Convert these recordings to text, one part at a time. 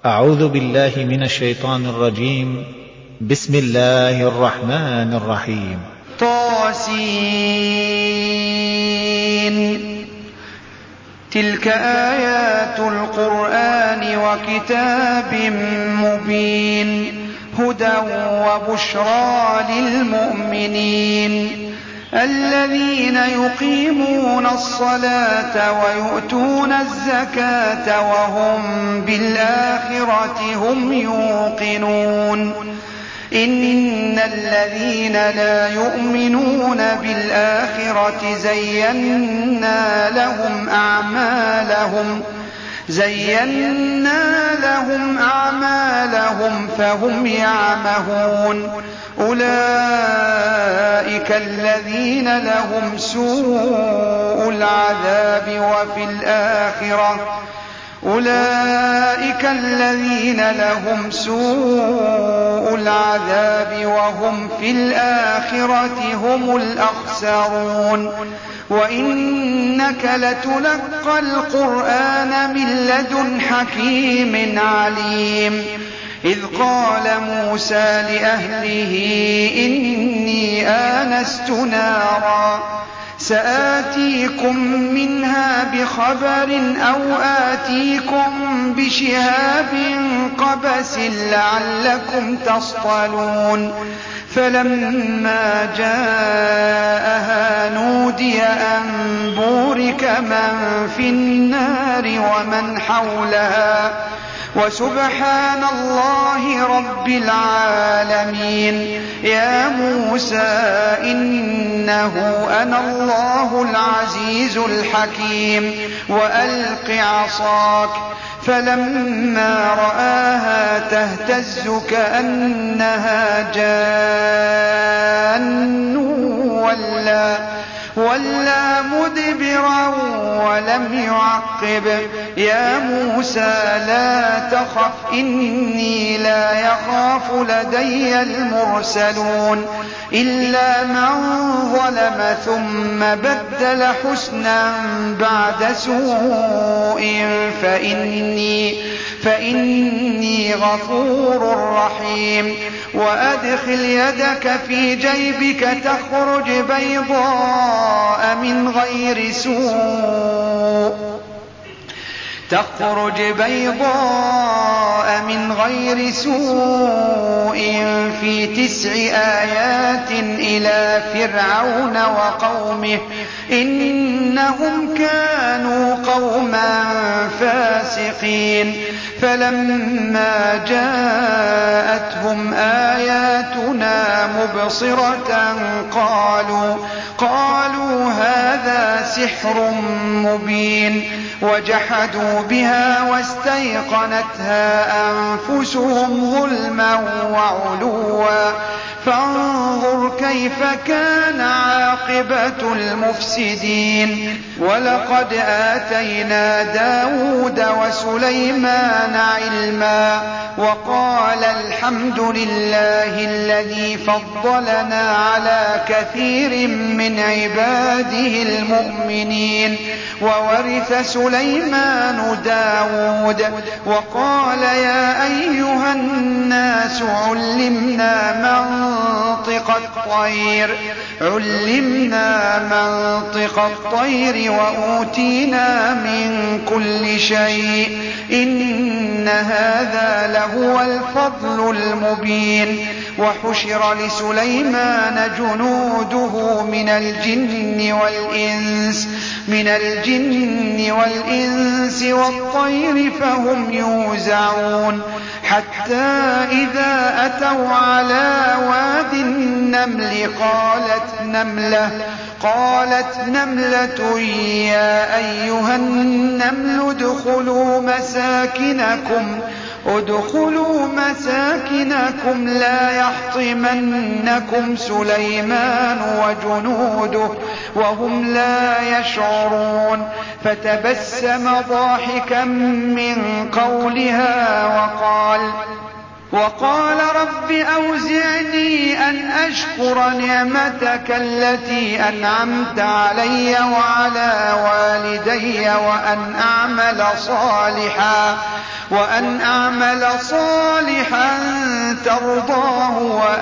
أعوذ بالله من الشيطان الرجيم. بسم الله الرحمن الرحيم. طاسين. تلك آيات القرآن وكتاب مبين هدى وبشرى للمؤمنين الذين يقيمون الصلاة ويؤتون الزكاة وهم بالآخرة هم يوقنون إن الذين لا يؤمنون بالآخرة زينا لهم أعمالهم فهم يعمهون أولئك الذين لهم سوء العذاب وهم في الآخرة هم الأخسرون وإنك لتلقى القرآن من لدن حكيم عليم إذ قال موسى لأهله إني آنست نارا سآتيكم منها بخبر أو آتيكم بشهاب قبس لعلكم تصطلون فلما جاءها نودي أن بورك من في النار ومن حولها وسبحان الله رب العالمين يا موسى إنه أنا الله العزيز الحكيم وألق عصاك فلما رآها تهتز كأنها جان ولا مدبرا ولم يعقب يا موسى لا تخف إني لا يخاف لدي المرسلون إلا من ظلم ثم بدل حسنا بعد سوء فإني غفور رحيم وأدخل يدك في جيبك تخرج بيضاء من غير سوء في 9 آيات إلى فرعون وقومه إنهم كانوا قوما فاسقين فلما جاءتهم آياتنا مبصرة قالوا هذا سحر مبين وجحدوا بها واستيقنتها أنفسهم ظلما وعلوا فانظر كيف كان عاقبة المفسدين ولقد آتينا داود وسليمان علما وقال الحمد لله الذي فضلنا على كثير من عباده المؤمنين وورث سليمان داود وقال يا أيها الناس علمنا منطق الطير وأوتينا من كل شيء إن هذا لهو الفضل المبين وحشر لسليمان جنوده من الجن والإنس والطير فهم يوزعون حتى إذا أتوا على واد النمل قالت نملة يا أيها النمل ادخلوا مساكنكم لا يحطمنكم سليمان وجنوده وهم لا يشعرون فتبسم ضاحكا من قولها وقال رب أوزعني أن أشكر نعمتك التي أنعمت علي وعلى والدي وأن أعمل صالحا ترضاه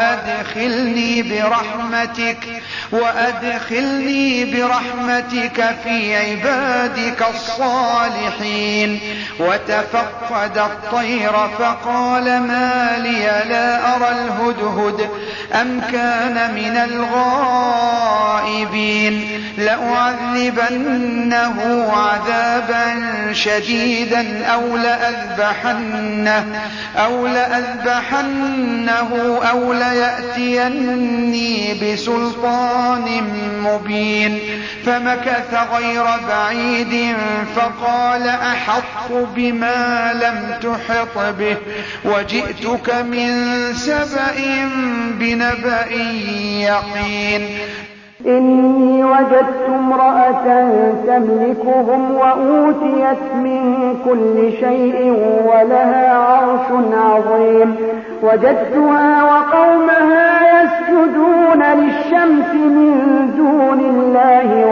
وأدخلني برحمتك في عبادك الصالحين. وتفقد الطير فقال ما لي لا أرى الهدهد أم كان من الغائبين لأعذبنه عذابا شديدا أو لأذبحنه أو ليأتيني بسلطان مبين. فمكث غير بعيد فقال أحط بما لم تحط به وجئتك من سبأ بنبأ يقين. إني وجدت امرأة تملكهم وأوتيت من كل شيء ولها عرش عظيم. وجدتها وقومها يسجدون للشمس من دون الله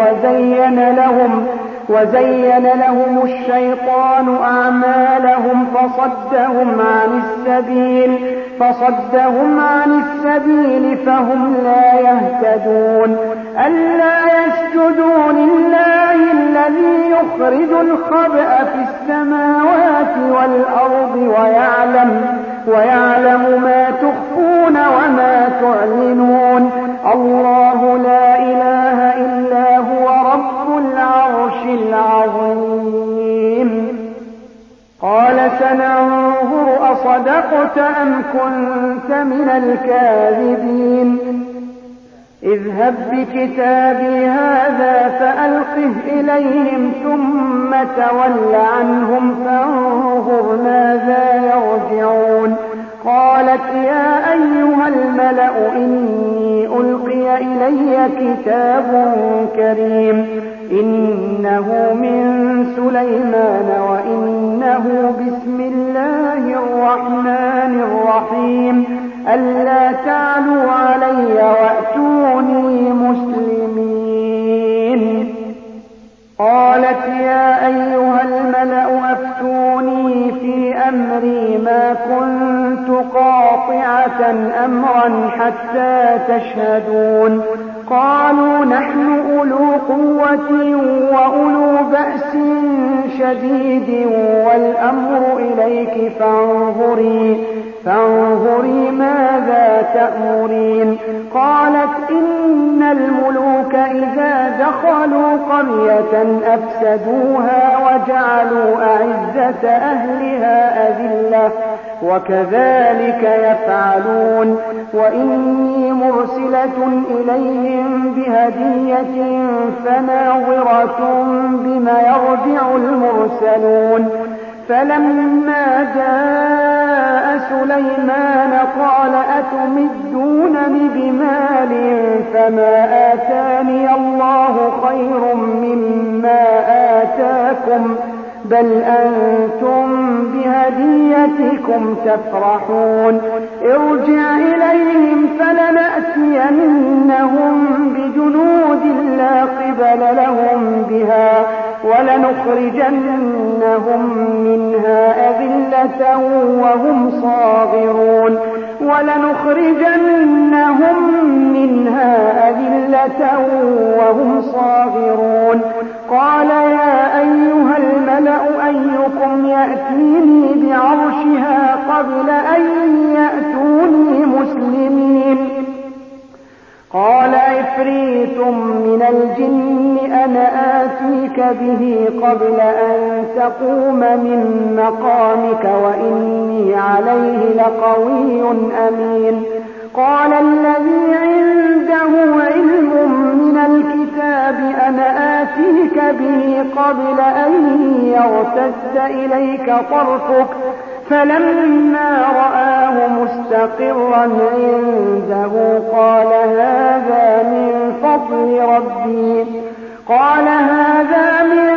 وزين لهم الشيطان أعمالهم فصدهم عن السبيل فهم لا يهتدون. ألا يسجدوا لله الذي يخرج الخبأ في السماوات والأرض ويعلم ما تخفون وما تعلنون. الله لا إله إلا هو رب العرش العظيم. قال سننظر أصدقت أم كنت من الكاذبين. اذهب بكتابي هذا فألقه إليهم ثم تول عنهم فانظر ماذا يرجعون. قالت يا أيها الملأ إني ألقي إلي كتاب كريم إنه من سليمان وإنه بسم الله الرحمن الرحيم ألا تعلوا علي وأتوني مسلمين. قالت يا أيها الملأ أفتوني في أمري ما كنت قاطعة أمرا حتى تشهدون. قالوا نحن أولو قوة وأولو بأس شديد والأمر إليك فانظري ماذا تأمرين. قالت إن الملوك إذا دخلوا قرية أفسدوها وجعلوا أعزة أهلها أذلة وكذلك يفعلون. وإني مرسلة إليهم بهدية فناظرة بما يرجع المرسلون. فلما جاء سليمان قال أتمدونني بمال فما آتاني الله خير مما آتاكم بل أنتم بهديتكم تفرحون. ارجع إليهم فلنأتينهم بجنود لا قبل لهم بها ولنخرجنهم منها أذلة وهم صاغرون. قال يا أيها الملأ أيكم يأتيني بعرشها قبل أن يأتوني مسلمين. قال عفريت من الجن أنا آتيك به قبل أن تقوم من مقامك وإني عليه لقوي أمين. قال الذي عنده علم من الكتاب أنا آتيك به قبل أن يرتد إليك طرفك فلما رآه مستقرا عنده قال هذا من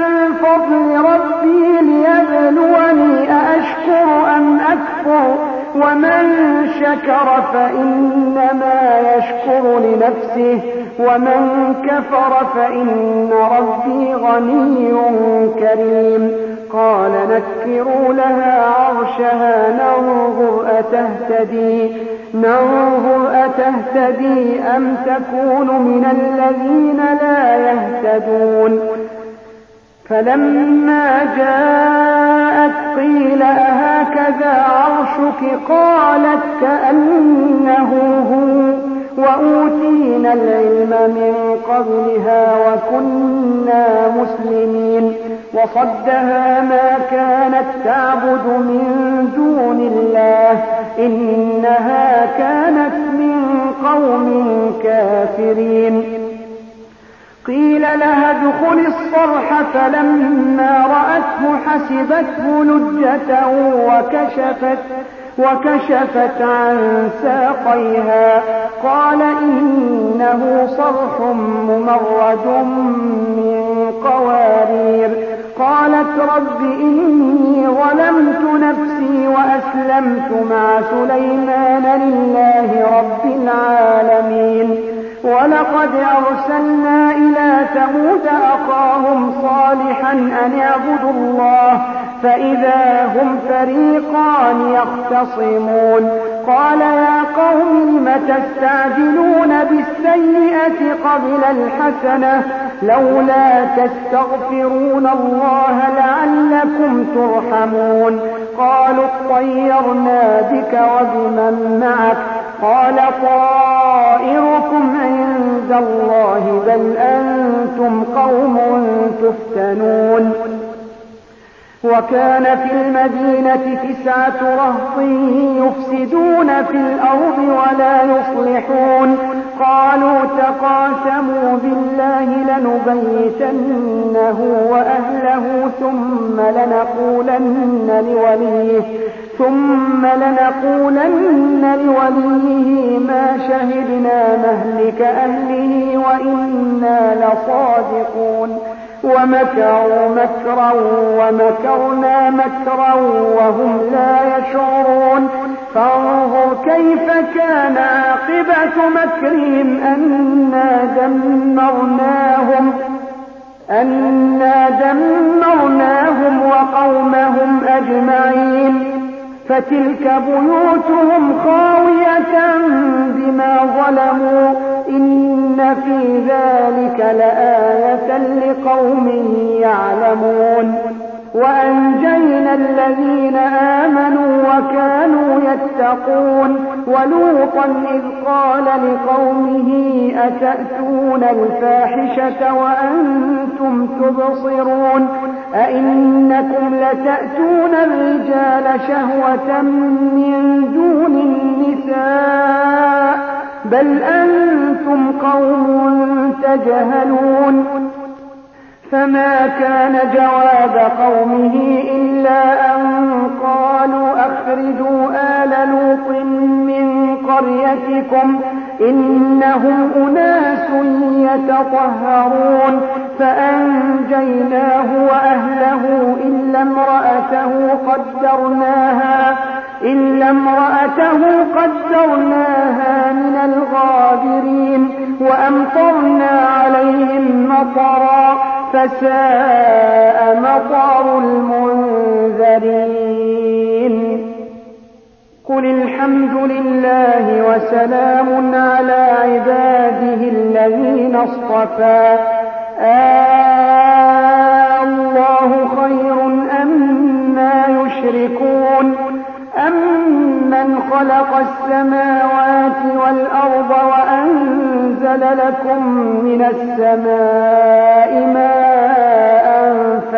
فضل ربي ليبلوني أأشكر أم أكفر ومن شكر فإنما يشكر لنفسه ومن كفر فإن ربي غني كريم قال نكروا لها عرشها ننظر أتهتدي أم تكون من الذين لا يهتدون فلما جاءت قيل أهكذا عرشك قالت كأنه هو وأوتينا العلم من قبلها وكنا مسلمين وصدها ما كانت تعبد من دون الله إنها كانت من قوم كافرين قيل لها ادخل الصرح فلما رأته حسبته لجة وكشفت عن ساقيها قال إنه صرح ممرد من قوارير قالت رب إني ظلمت نفسي وأسلمت مع سليمان لله رب العالمين ولقد أرسلنا إلى ثمود أخاهم صالحا أن اعبدوا الله فإذا هم فريقان يختصمون قال يا قوم لم تستعجلون بالسيئة قبل الحسنة لولا تستغفرون الله لعلكم ترحمون قالوا اطيرنا بك وبمن معك قال طائركم عند الله بل أنتم قوم تفتنون وكان في المدينة 9 رهط يفسدون في الأرض ولا يصلحون قالوا تقاسموا بالله لنبيتنه وأهله ثم لنقولن لوليه ما شهدنا مهلك أهله وإنا لصادقون ومكروا مكرا ومكرنا مكرا وهم لا يشعرون فانظر كيف كان عاقبة مكرهم أنا دمرناهم وقومهم أجمعين فتلك بيوتهم خاوية بما ظلموا إن في ذلك لآية لقوم يعلمون وأنجينا الذين آمنوا وكانوا يتقون ولوطا إذ قال لقومه أتأتون الفاحشة وأنتم تبصرون أئنكم لتأتون الرجال شهوة من دون النساء بل أنتم قوم تجهلون فما كان جواب قومه إلا أن قالوا أخرجوا آل لوط من قريتكم إنهم أناس يتطهرون فأنجيناه وأهله إلا امرأته قدرناها من الغابرين وأمطرنا عليهم مطرا فساء مطر المنذرين قل الحمد لله وسلام على عباده الذين اصطفى الله خير أما يشركون أمن خلق السماوات والأرض وأنزل لكم من السماء ماء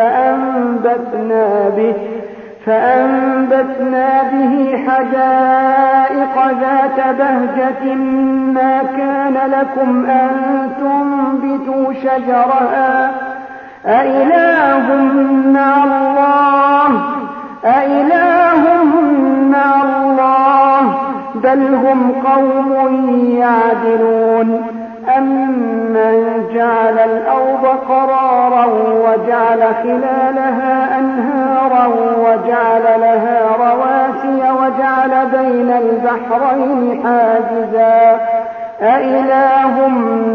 فأنبتنا به حدائق ذات بهجة ما كان لكم أن تنبتوا شجرها أإله مع الله بل هم قوم يعدلون أمن جعل الأرض قرارا وجعل خلالها أنهارا وجعل لها رواسي وجعل البحرين حاجزا أإله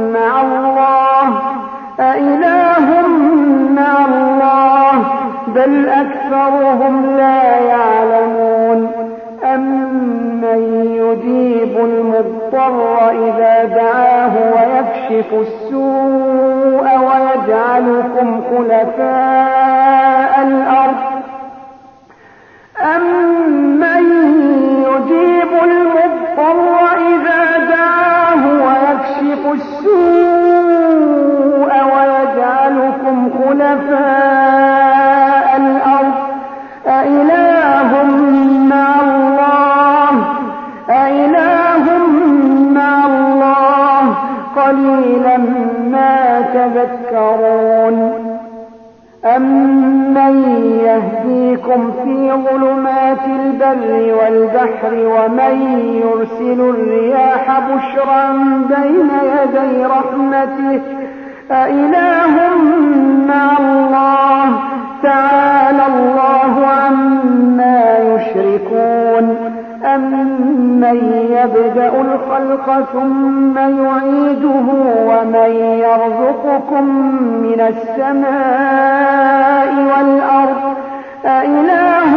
مع الله بل أكثرهم لا يعلمون أمن يجيب المضطر إذا دعاه ويكشف السوء ويجعلكم خلفاء الأرض أمن يجيب المضطر إذا دعاه ويكشف السوء ويجعلكم خلفاء الأرض أإله مع الله قليلا ما تذكرون أمن يهديكم في ظلمات البر والبحر ومن يرسل الرياح بشرا بين يدي رحمته أإله مع الله تعالى الله عما يشركون أمن يبدأ الخلق ثم يعيده ومن يرزقكم من السماء والأرض أإله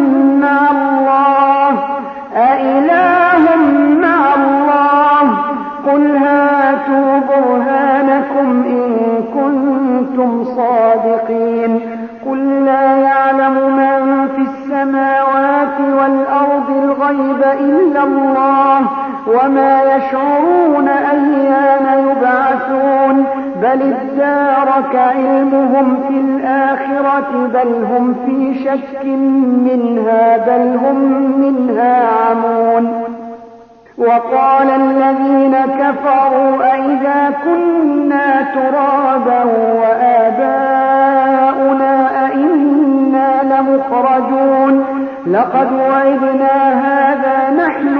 مع الله قل هاتوا برهانكم إن كنتم صادقين قل لا يعلم من في السماوات والأرض الغيب إلا الله وما يشعرون أيان يبعثون بل ادارك علمهم في الآخرة بل هم في شك منها بل هم منها عمون وقال الذين كفروا أئذا كنا ترابا وآباؤنا أئنا لمخرجون لقد وعدنا هذا نحن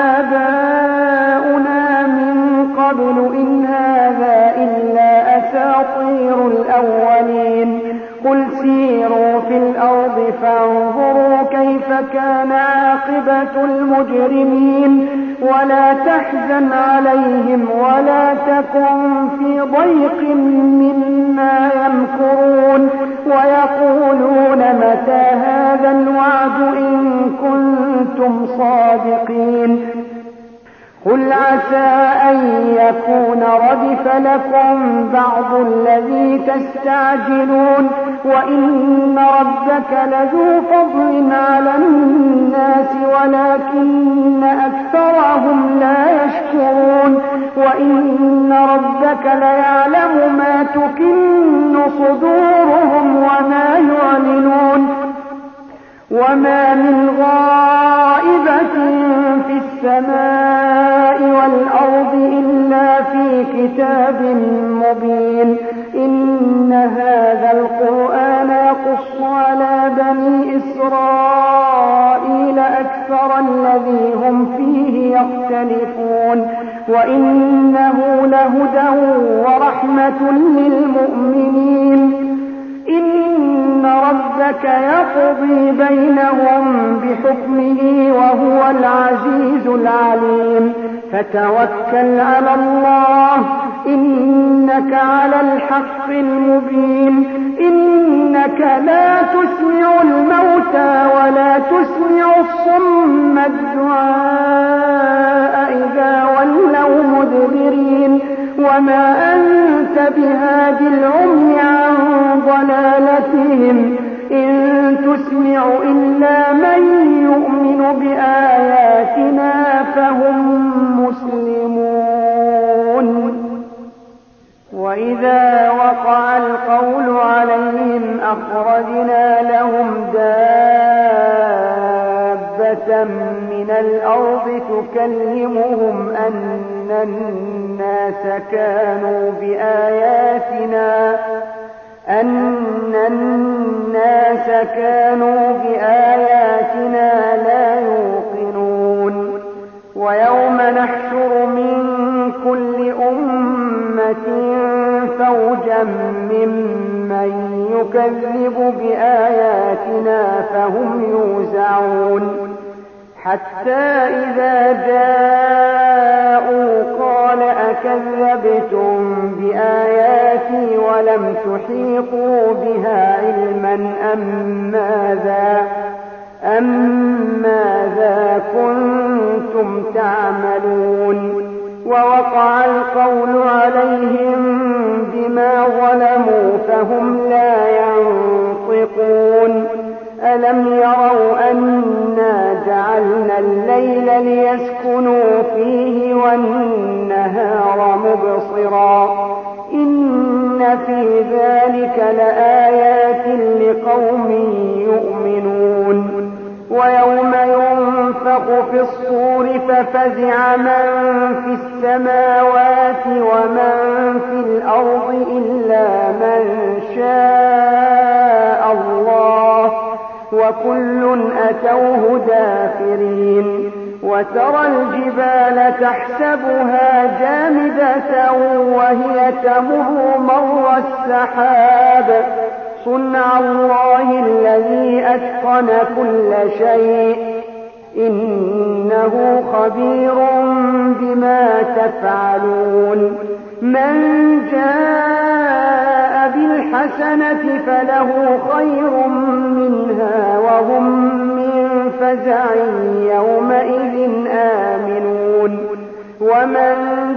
وآباؤنا من قبل إن هذا إلا أساطير الأولين قل سيروا في الأرض فانظروا كيف كان عاقبة المجرمين ولا تحزن عليهم ولا تكن في ضيق مما يمكرون ويقولون متى هذا الوعد إن كنتم صادقين قل عسى أن يكون ردف لكم بعض الذي تستعجلون وإن ربك لذو فضل على الناس ولكن أكثرهم لا يشكرون وإن ربك ليعلم ما تكن صدورهم وما يعلنون وما من غائبة في السماء والأرض إلا في كتاب مبين إن هذا القرآن يقص على بني إسرائيل أكثر الذي هم فيه يختلفون وإنه لهدى ورحمة للمؤمنين إن ربك يقضي بينهم بحكمه وهو العزيز العليم فتوكل على الله إنك على الحق المبين إنك لا تسمع الموتى ولا تسمع الصم الدعاء إذا ولوا مدبرين وما أنت بهاد العمي عن ضلالتهم إن تسمع إلا من يؤمن بآياتنا فهم مسلمون وإذا وقع القول عليهم أخرجنا لهم دابة من الأرض تكلمهم أن الناس كانوا بآياتنا لا يوقنون ويوم نحشر من كل أمة فوجا ممن يكذب بآياتنا فهم يوزعون حتى إذا جاءوا قال أكذبتم بآياتي ولم تحيطوا بها علما أم ماذا كنتم تعملون ووقع القول عليهم بما ظلموا فهم لا ينطقون ألم يروا أنا جعلنا الليل ليسكنوا فيه والنهار مبصرا إن في ذلك لآيات لقوم يؤمنون ويوم ينفخ في الصور ففزع من في السماوات ومن في الأرض إلا من شاء الله وكل أتوه داخرين وترى الجبال تحسبها جامدة وهي تمر مر السحاب صنع الله الذي أتقن كل شيء إنه خبير بما تفعلون من جاء بالحسنة فله خير منها وهم من فزع يومئذ آمنون ومن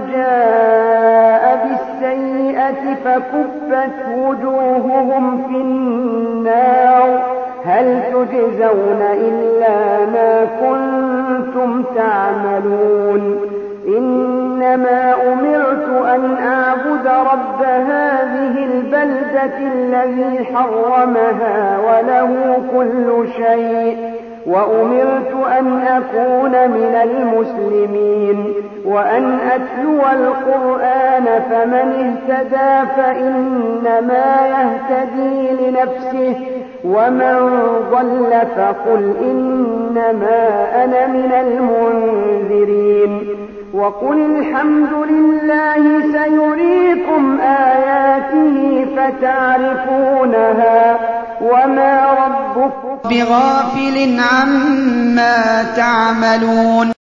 جاء بالسيئة فكبت وجوههم في النار هل تجزون إلا ما كنتم تعملون إنما أمرت أن أعبد رب هذه البلدة الذي حرمها وله كل شيء وأمرت أن أكون من المسلمين وأن أتلو القرآن فمن اهتدى فإنما يهتدي لنفسه ومن ضل فقل إنما أنا من المنذرين وقل الحمد لله سيريكم آياته فتعرفونها وما ربكم بغافل عما تعملون